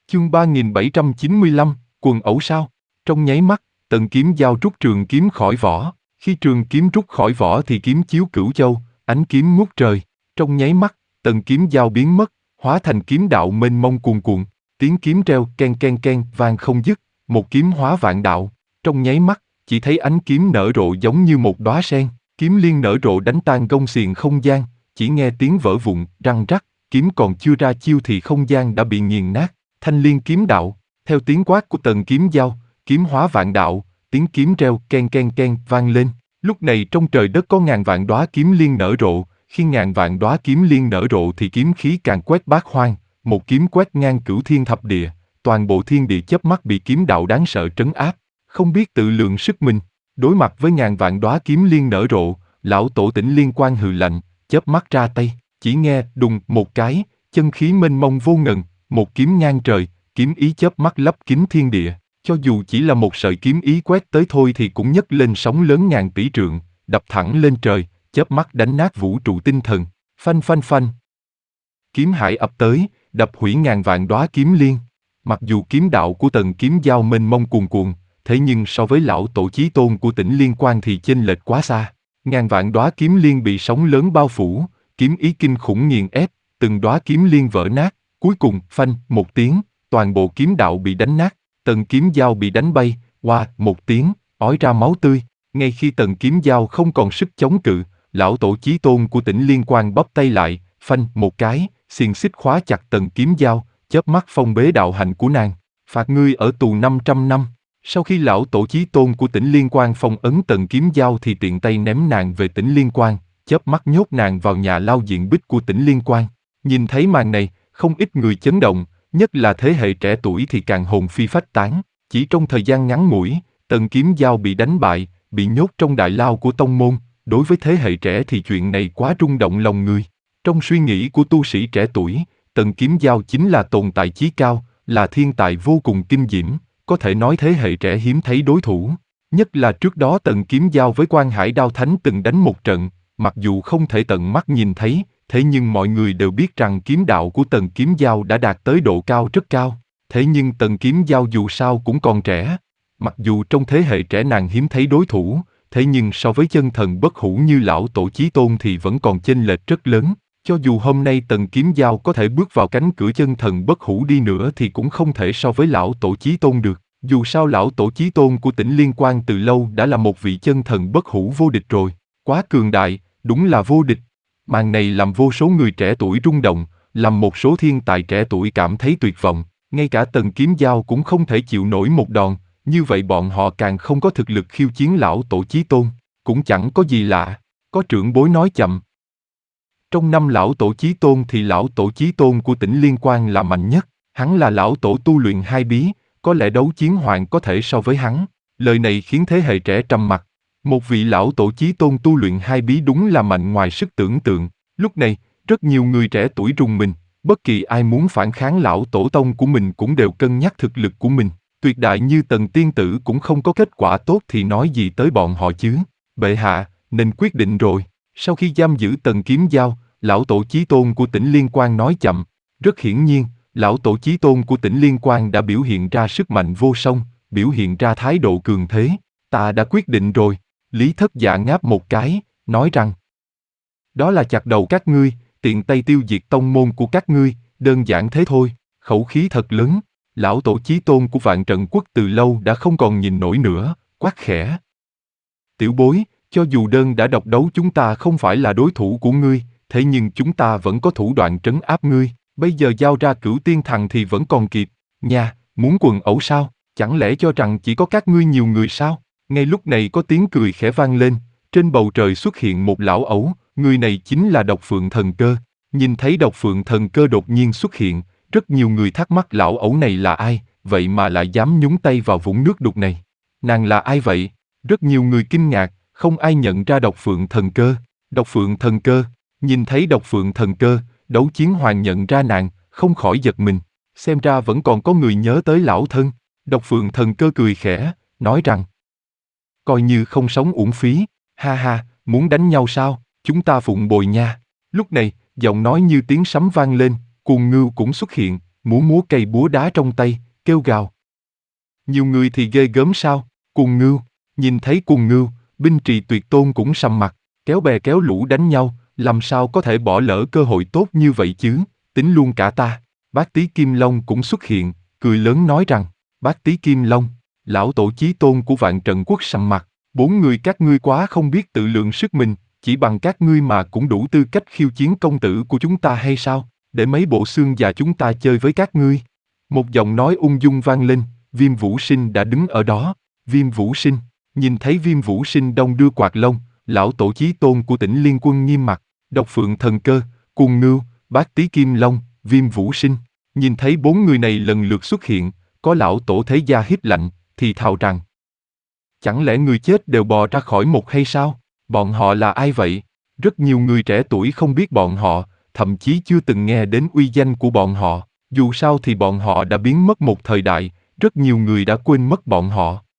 Chương 3795, quần ẩu sao? Trong nháy mắt, Tần Kiếm Dao rút trường kiếm khỏi vỏ. Khi trường kiếm rút khỏi vỏ thì kiếm chiếu cửu châu, ánh kiếm ngút trời. Trong nháy mắt, Tần Kiếm Dao biến mất, hóa thành kiếm đạo mênh mông cuồn cuộn. Tiếng kiếm reo ken ken ken vang không dứt, một kiếm hóa vạn đạo. Trong nháy mắt, chỉ thấy ánh kiếm nở rộ giống như một đóa sen. Kiếm liên nở rộ đánh tan gông xiềng không gian, chỉ nghe tiếng vỡ vụn, răng rắc, kiếm còn chưa ra chiêu thì không gian đã bị nghiền nát. Thanh liên kiếm đạo, theo tiếng quát của Tần Kiếm Dao, kiếm hóa vạn đạo, tiếng kiếm reo ken ken ken vang lên. Lúc này trong trời đất có ngàn vạn đóa kiếm liên nở rộ, khi ngàn vạn đóa kiếm liên nở rộ thì kiếm khí càng quét bát hoang, một kiếm quét ngang cửu thiên thập địa, toàn bộ thiên địa chớp mắt bị kiếm đạo đáng sợ trấn áp, không biết tự lượng sức mình. Đối mặt với ngàn vạn đóa kiếm liên nở rộ, lão tổ Tĩnh Liên Quan hừ lạnh, chớp mắt ra tay, chỉ nghe đùng một cái, chân khí mênh mông vô ngần, một kiếm ngang trời, kiếm ý chớp mắt lấp kín thiên địa, cho dù chỉ là một sợi kiếm ý quét tới thôi thì cũng nhấc lên sóng lớn ngàn tỷ trượng, đập thẳng lên trời, chớp mắt đánh nát vũ trụ tinh thần. Phanh phanh phanh. Kiếm hải ập tới, đập hủy ngàn vạn đóa kiếm liên. Mặc dù kiếm đạo của Tần Kiếm Dao mênh mông cuồn cuộn, thế nhưng so với lão tổ chí tôn của Tĩnh Liên Quan thì chênh lệch quá xa. Ngàn vạn đóa kiếm liên bị sóng lớn bao phủ, kiếm ý kinh khủng nghiền ép, từng đóa kiếm liên vỡ nát, cuối cùng phanh một tiếng, toàn bộ kiếm đạo bị đánh nát. Tần Kiếm Dao bị đánh bay, oa một tiếng, ói ra máu tươi. Ngay khi Tần Kiếm Dao không còn sức chống cự, lão tổ chí tôn của Tĩnh Liên Quan bóp tay lại, phanh một cái, xiềng xích khóa chặt Tần Kiếm Dao, chớp mắt phong bế đạo hạnh của nàng, phạt ngươi ở tù 500 năm. Sau khi lão tổ chí tôn của Tĩnh Liên Quan phong ấn Tần Kiếm Dao thì tiện tay ném nàng về Tĩnh Liên Quan, chớp mắt nhốt nàng vào nhà lao diện bích của Tĩnh Liên Quan. Nhìn thấy màn này, không ít người chấn động, nhất là thế hệ trẻ tuổi thì càng hồn phi phách tán. Chỉ trong thời gian ngắn ngủi, Tần Kiếm Dao bị đánh bại, bị nhốt trong đại lao của tông môn. Đối với thế hệ trẻ thì chuyện này quá rung động lòng người. Trong suy nghĩ của tu sĩ trẻ tuổi, Tần Kiếm Dao chính là tồn tại chí cao, là thiên tài vô cùng kinh diễm, có thể nói thế hệ trẻ hiếm thấy đối thủ. Nhất là trước đó Tần Kiếm Dao với Quan Hải Đao Thánh từng đánh một trận, mặc dù không thể tận mắt nhìn thấy, thế nhưng mọi người đều biết rằng kiếm đạo của Tần Kiếm Dao đã đạt tới độ cao rất cao. Thế nhưng Tần Kiếm Dao dù sao cũng còn trẻ. Mặc dù trong thế hệ trẻ nàng hiếm thấy đối thủ, thế nhưng so với chân thần bất hủ như lão tổ chí tôn thì vẫn còn chênh lệch rất lớn. Cho dù hôm nay Tần Kiếm Dao có thể bước vào cánh cửa chân thần bất hủ đi nữa thì cũng không thể so với lão tổ chí tôn được. Dù sao lão tổ chí tôn của Tĩnh Liên Quan từ lâu đã là một vị chân thần bất hủ vô địch rồi. Quá cường đại, đúng là vô địch. Màn này làm vô số người trẻ tuổi rung động, làm một số thiên tài trẻ tuổi cảm thấy tuyệt vọng. Ngay cả Tần Kiếm Dao cũng không thể chịu nổi một đòn, như vậy bọn họ càng không có thực lực khiêu chiến lão tổ chí tôn. Cũng chẳng có gì lạ, có trưởng bối nói chậm. Trong năm lão tổ chí tôn thì lão tổ chí tôn của Tĩnh Liên Quan là mạnh nhất, hắn là lão tổ tu luyện hai bí, có lẽ đấu chiến hoàng có thể so với hắn. Lời này khiến thế hệ trẻ trầm mặc. Một vị lão tổ chí tôn tu luyện hai bí đúng là mạnh ngoài sức tưởng tượng. Lúc này, rất nhiều người trẻ tuổi rùng mình, bất kỳ ai muốn phản kháng lão tổ tông của mình cũng đều cân nhắc thực lực của mình. Tuyệt đại như Tần Tiên Tử cũng không có kết quả tốt thì nói gì tới bọn họ chứ. Bệ hạ, nên quyết định rồi. Sau khi giam giữ Tần Kiếm Dao, lão tổ chí tôn của Tĩnh Liên Quan nói chậm. Rất hiển nhiên, lão tổ chí tôn của Tĩnh Liên Quan đã biểu hiện ra sức mạnh vô song, biểu hiện ra thái độ cường thế. Ta đã quyết định rồi. Lý Thất Dạ ngáp một cái, nói rằng đó là chặt đầu các ngươi, tiện tay tiêu diệt tông môn của các ngươi, đơn giản thế thôi. Khẩu khí thật lớn. Lão tổ chí tôn của Vạn Trận Quốc từ lâu đã không còn nhìn nổi nữa, quát khẽ. Tiểu bối, cho dù đơn đã độc đấu chúng ta không phải là đối thủ của ngươi, thế nhưng chúng ta vẫn có thủ đoạn trấn áp ngươi, bây giờ giao ra Cửu Tiên Thần thì vẫn còn kịp. Nha, muốn quần ẩu sao? Chẳng lẽ cho rằng chỉ có các ngươi nhiều người sao? Ngay lúc này có tiếng cười khẽ vang lên, trên bầu trời xuất hiện một lão ẩu, người này chính là Độc Phượng Thần Cơ. Nhìn thấy Độc Phượng Thần Cơ đột nhiên xuất hiện, rất nhiều người thắc mắc lão ẩu này là ai, vậy mà lại dám nhúng tay vào vũng nước đục này. Nàng là ai vậy? Rất nhiều người kinh ngạc, không ai nhận ra Độc Phượng Thần Cơ. Độc Phượng Thần Cơ, nhìn thấy Độc Phượng Thần Cơ, Đấu Chiến Hoàng nhận ra nàng, không khỏi giật mình. Xem ra vẫn còn có người nhớ tới lão thân. Độc Phượng Thần Cơ cười khẽ, nói rằng coi như không sống uổng phí, ha ha, muốn đánh nhau sao, chúng ta phụng bồi nha. Lúc này, giọng nói như tiếng sấm vang lên, Cuồng Ngưu cũng xuất hiện, múa cây búa đá trong tay, kêu gào. Nhiều người thì ghê gớm sao? Cuồng Ngưu. Nhìn thấy Cuồng Ngưu, binh trì tuyệt tôn cũng sầm mặt, kéo bè kéo lũ đánh nhau, làm sao có thể bỏ lỡ cơ hội tốt như vậy chứ, tính luôn cả ta. Bác Tý Kim Long cũng xuất hiện, cười lớn nói rằng, Bác Tý Kim Long, lão tổ chí tôn của Vạn Trận Quốc sầm mặt, 4 người các ngươi quá không biết tự lượng sức mình, chỉ bằng các ngươi mà cũng đủ tư cách khiêu chiến công tử của chúng ta hay sao, để mấy bộ xương già chúng ta chơi với các ngươi. Một giọng nói ung dung vang lên, Viêm Vũ Sinh đã đứng ở đó. Viêm Vũ Sinh. Nhìn thấy Viêm Vũ Sinh đong đưa quạt lông, lão tổ chí tôn của Tỉnh Liên Quân nghiêm mặt, Độc Phượng Thần Cơ, Cuồng Ngưu, Bác Tý Kim Long, Viêm Vũ Sinh. Nhìn thấy 4 người này lần lượt xuất hiện, có lão tổ thế gia hít lạnh, thì thào rằng: chẳng lẽ người chết đều bò ra khỏi một hay sao? Bọn họ là ai vậy? Rất nhiều người trẻ tuổi không biết bọn họ, thậm chí chưa từng nghe đến uy danh của bọn họ. Dù sao thì bọn họ đã biến mất một thời đại, rất nhiều người đã quên mất bọn họ.